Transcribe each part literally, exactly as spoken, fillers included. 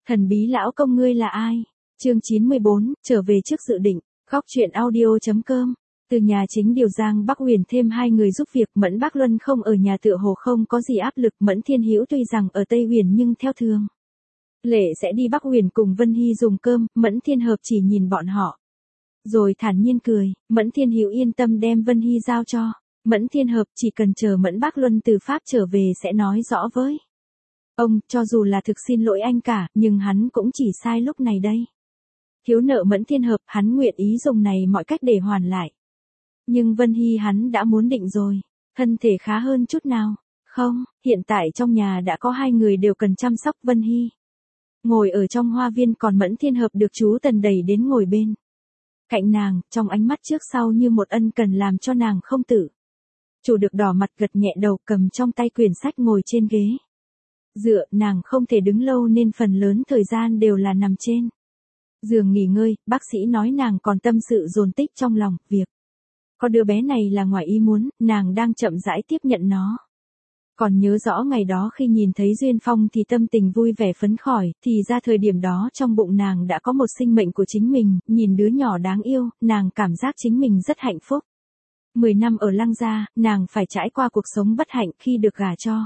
Thần bí lão công ngươi là ai? Chương chín mươi bốn, trở về trước dự định. Góc truyện audio.com. Từ nhà chính điều Giang Bắc Huyền thêm hai người giúp việc, Mẫn Bác Luân không ở nhà tựa hồ không có gì áp lực, Mẫn Thiên Hữu tuy rằng ở Tây Huyền nhưng theo thường lệ sẽ đi Bắc Huyền cùng Vân Hy dùng cơm, Mẫn Thiên Hợp chỉ nhìn bọn họ rồi thản nhiên cười. Mẫn Thiên Hữu yên tâm đem Vân Hy giao cho Mẫn Thiên Hợp, chỉ cần chờ Mẫn Bác Luân từ Pháp trở về sẽ nói rõ với ông, cho dù là thực xin lỗi anh cả, nhưng hắn cũng chỉ sai lúc này đây. Thiếu nợ Mẫn Thiên Hợp, hắn nguyện ý dùng này mọi cách để hoàn lại. Nhưng Vân Hy hắn đã muốn định rồi. Thân thể khá hơn chút nào? Không, hiện tại trong nhà đã có hai người đều cần chăm sóc. Vân Hy ngồi ở trong hoa viên, còn Mẫn Thiên Hợp được chú Tần đẩy đến ngồi bên cạnh nàng, trong ánh mắt trước sau như một ân cần làm cho nàng không tự chủ được đỏ mặt, gật nhẹ đầu, cầm trong tay quyển sách ngồi trên ghế dựa. Nàng không thể đứng lâu nên phần lớn thời gian đều là nằm trên giường nghỉ ngơi. Bác sĩ nói nàng còn tâm sự dồn tích trong lòng, việc có đứa bé này là ngoài ý muốn, nàng đang chậm rãi tiếp nhận nó. Còn nhớ rõ ngày đó khi nhìn thấy Duyên Phong thì tâm tình vui vẻ phấn khởi, thì ra thời điểm đó trong bụng nàng đã có một sinh mệnh của chính mình, nhìn đứa nhỏ đáng yêu, nàng cảm giác chính mình rất hạnh phúc. Mười năm ở Lăng Gia, nàng phải trải qua cuộc sống bất hạnh khi được gả cho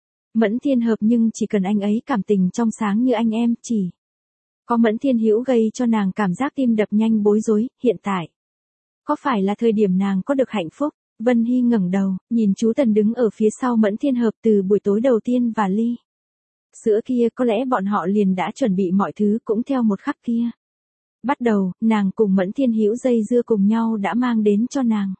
Mẫn Thiên Hợp, nhưng chỉ cần anh ấy cảm tình trong sáng như anh em, chỉ có Mẫn Thiên Hữu gây cho nàng cảm giác tim đập nhanh bối rối. Hiện tại có phải là thời điểm nàng có được hạnh phúc? Vân Hy ngẩng đầu, nhìn chú Tần đứng ở phía sau Mẫn Thiên Hợp từ buổi tối đầu tiên và ly sữa kia, có lẽ bọn họ liền đã chuẩn bị mọi thứ cũng theo một khắc kia. Bắt đầu, nàng cùng Mẫn Thiên Hữu dây dưa cùng nhau đã mang đến cho nàng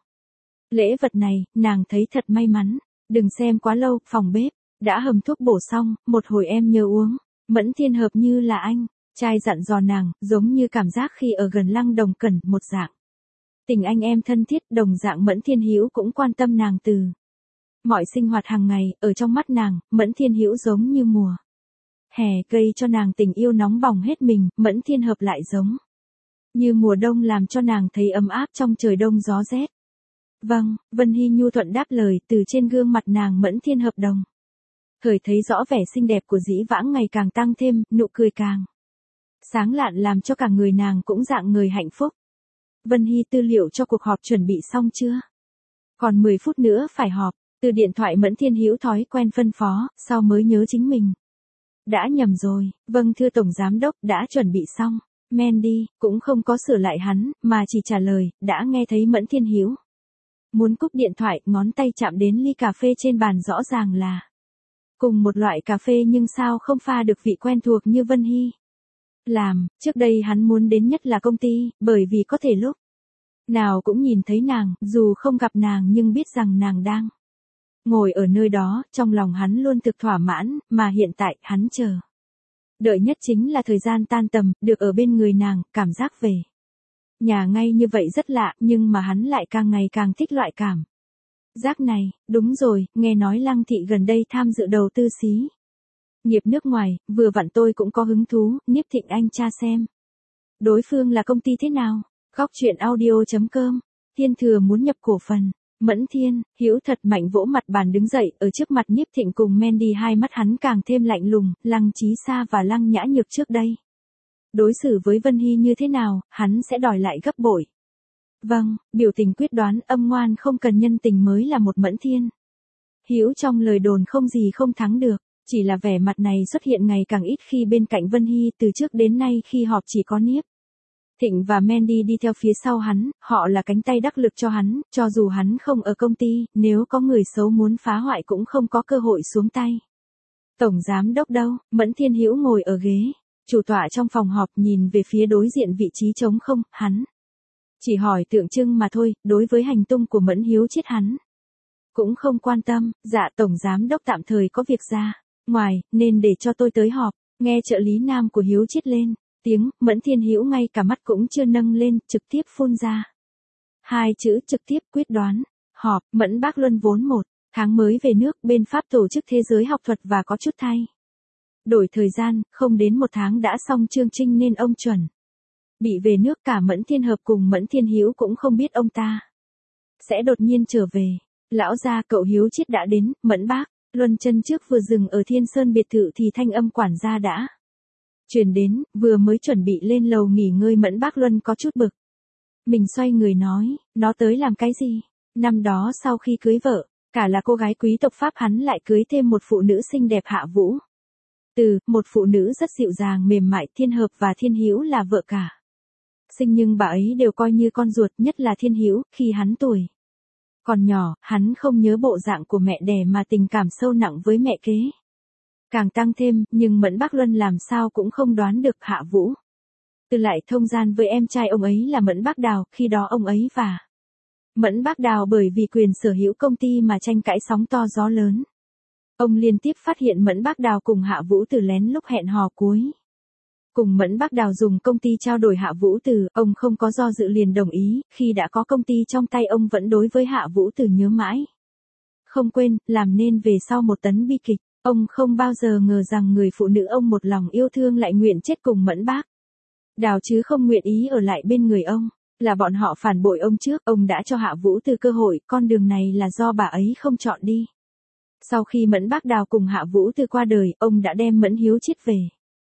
lễ vật này, nàng thấy thật may mắn. Đừng xem quá lâu, phòng bếp đã hầm thuốc bổ xong, một hồi em nhớ uống. Mẫn Thiên Hợp như là anh trai dặn dò nàng, giống như cảm giác khi ở gần Lăng Đồng Cẩn một dạng. Tình anh em thân thiết, đồng dạng Mẫn Thiên Hữu cũng quan tâm nàng từ mọi sinh hoạt hàng ngày. Ở trong mắt nàng, Mẫn Thiên Hữu giống như mùa hè, gây cho nàng tình yêu nóng bỏng hết mình. Mẫn Thiên Hợp lại giống như mùa đông, làm cho nàng thấy ấm áp trong trời đông gió rét. Vâng, Vân Hy nhu thuận đáp lời. Từ trên gương mặt nàng, Mẫn Thiên Hợp đồng thời thấy rõ vẻ xinh đẹp của dĩ vãng ngày càng tăng thêm, nụ cười càng sáng lạn làm cho cả người nàng cũng dạng người hạnh phúc. Vân Hy, tư liệu cho cuộc họp chuẩn bị xong chưa? Còn mười phút nữa phải họp. Từ điện thoại Mẫn Thiên Hữu thói quen phân phó, sau mới nhớ chính mình đã nhầm rồi. Vâng thưa Tổng Giám Đốc, đã chuẩn bị xong. Mandy cũng không có sửa lại hắn, mà chỉ trả lời, đã nghe thấy. Mẫn Thiên Hữu muốn cúp điện thoại, ngón tay chạm đến ly cà phê trên bàn, rõ ràng là cùng một loại cà phê nhưng sao không pha được vị quen thuộc như Vân Hy làm. Trước đây hắn muốn đến nhất là công ty, bởi vì có thể lúc nào cũng nhìn thấy nàng, dù không gặp nàng nhưng biết rằng nàng đang ngồi ở nơi đó, trong lòng hắn luôn thực thỏa mãn. Mà hiện tại, hắn chờ đợi nhất chính là thời gian tan tầm, được ở bên người nàng, cảm giác về nhà ngay như vậy rất lạ, nhưng mà hắn lại càng ngày càng thích loại cảm giác này. Đúng rồi, nghe nói Lăng thị gần đây tham dự đầu tư xí nghiệp nước ngoài, vừa vặn tôi cũng có hứng thú. Niếp Thịnh anh tra xem đối phương là công ty thế nào. Góc truyện audio.com. Thiên Thừa muốn nhập cổ phần. Mẫn Thiên Hữu thật mạnh vỗ mặt bàn đứng dậy, ở trước mặt Niếp Thịnh cùng Mandy, hai mắt hắn càng thêm lạnh lùng. Lăng Chí Sa và Lăng Nhã Nhược trước đây đối xử với Vân Hy như thế nào, hắn sẽ đòi lại gấp bội. Vâng, biểu tình quyết đoán, âm ngoan, không cần nhân tình mới là một Mẫn Thiên Hữu trong lời đồn không gì không thắng được. Chỉ là vẻ mặt này xuất hiện ngày càng ít khi bên cạnh Vân Hy. Từ trước đến nay khi họp chỉ có Niếp Thịnh và Mandy đi theo phía sau hắn, họ là cánh tay đắc lực cho hắn, cho dù hắn không ở công ty, nếu có người xấu muốn phá hoại cũng không có cơ hội xuống tay. Tổng Giám Đốc đâu? Mẫn Thiên Hữu ngồi ở ghế chủ tọa trong phòng họp, nhìn về phía đối diện vị trí trống không. Hắn chỉ hỏi tượng trưng mà thôi, đối với hành tung của Mẫn Hiếu Chiết hắn cũng không quan tâm. Dạ Tổng Giám Đốc tạm thời có việc ra ngoài, nên để cho tôi tới họp. Nghe trợ lý nam của Hiếu Chiết lên tiếng, Mẫn Thiên Hữu ngay cả mắt cũng chưa nâng lên, trực tiếp phun ra hai chữ trực tiếp, quyết đoán. Họp. Mẫn Bác Luân vốn một tháng mới về nước, bên Pháp tổ chức thế giới học thuật và có chút thay đổi thời gian, không đến một tháng đã xong chương trình nên ông chuẩn bị về nước. Cả Mẫn Thiên Hợp cùng Mẫn Thiên Hữu cũng không biết ông ta sẽ đột nhiên trở về. Lão gia, cậu Hiếu Chiết đã đến. Mẫn Bác Luân chân trước vừa dừng ở Thiên Sơn biệt thự thì thanh âm quản gia đã Truyền đến, vừa mới chuẩn bị lên lầu nghỉ ngơi Mẫn Bác Luân có chút bực. Mình xoay người nói, nó tới làm cái gì? Năm đó sau khi cưới vợ, cả là cô gái quý tộc Pháp hắn lại cưới thêm một phụ nữ xinh đẹp Hạ Vũ. Từ, một phụ nữ rất dịu dàng mềm mại, Thiên Hợp và Thiên Hữu là vợ cả. Sinh nhưng bà ấy đều coi như con ruột, nhất là Thiên Hữu, khi hắn tuổi còn nhỏ, hắn không nhớ bộ dạng của mẹ đẻ mà tình cảm sâu nặng với mẹ kế. Càng tăng thêm, nhưng Mẫn Bác Luân làm sao cũng không đoán được Hạ Vũ Từ lại thông gian với em trai ông ấy là Mẫn Bác Đào, khi đó ông ấy và Mẫn Bác Đào bởi vì quyền sở hữu công ty mà tranh cãi sóng to gió lớn. Ông liên tiếp phát hiện Mẫn Bác Đào cùng Hạ Vũ Từ lén lúc hẹn hò cuối. Cùng Mẫn Bác Đào dùng công ty trao đổi Hạ Vũ Từ, ông không có do dự liền đồng ý, khi đã có công ty trong tay ông vẫn đối với Hạ Vũ Từ nhớ mãi. Không quên, làm nên về sau một tấn bi kịch, ông không bao giờ ngờ rằng người phụ nữ ông một lòng yêu thương lại nguyện chết cùng Mẫn Bác Đào chứ không nguyện ý ở lại bên người ông. Là bọn họ phản bội ông trước, ông đã cho Hạ Vũ Từ cơ hội, con đường này là do bà ấy không chọn đi. Sau khi Mẫn Bác Đào cùng Hạ Vũ Từ qua đời, ông đã đem Mẫn Hiếu Chiết về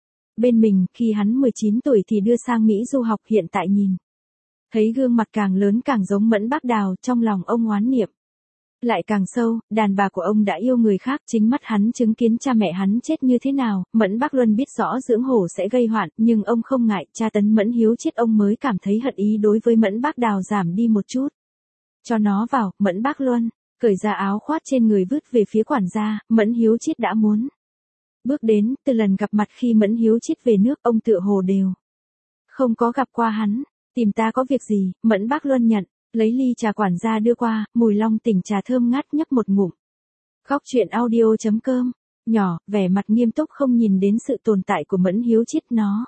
bên mình, khi hắn mười chín tuổi thì đưa sang Mỹ du học, hiện tại nhìn thấy gương mặt càng lớn càng giống Mẫn Bác Đào, trong lòng ông oán niệm lại càng sâu, đàn bà của ông đã yêu người khác, chính mắt hắn chứng kiến cha mẹ hắn chết như thế nào. Mẫn Bác Luân biết rõ dưỡng hổ sẽ gây hoạn, nhưng ông không ngại, tra tấn Mẫn Hiếu Chiết ông mới cảm thấy hận ý đối với Mẫn Bác Đào giảm đi một chút. Cho nó vào, Mẫn Bác Luân cởi ra áo khoác trên người vứt về phía quản gia. Mẫn Hiếu Chiết đã muốn bước đến, từ lần gặp mặt khi Mẫn Hiếu Chiết về nước, ông tựa hồ đều không có gặp qua hắn. Tìm ta có việc gì? Mẫn Bác Luân nhận, lấy ly trà quản gia đưa qua, mùi long tỉnh trà thơm ngát, nhấp một ngụm. Khóc chuyện audio chấm com, nhỏ, vẻ mặt nghiêm túc không nhìn đến sự tồn tại của Mẫn Hiếu Chiết, nó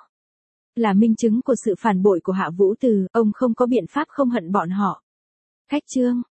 là minh chứng của sự phản bội của Hạ Vũ Từ, ông không có biện pháp không hận bọn họ. Khách chương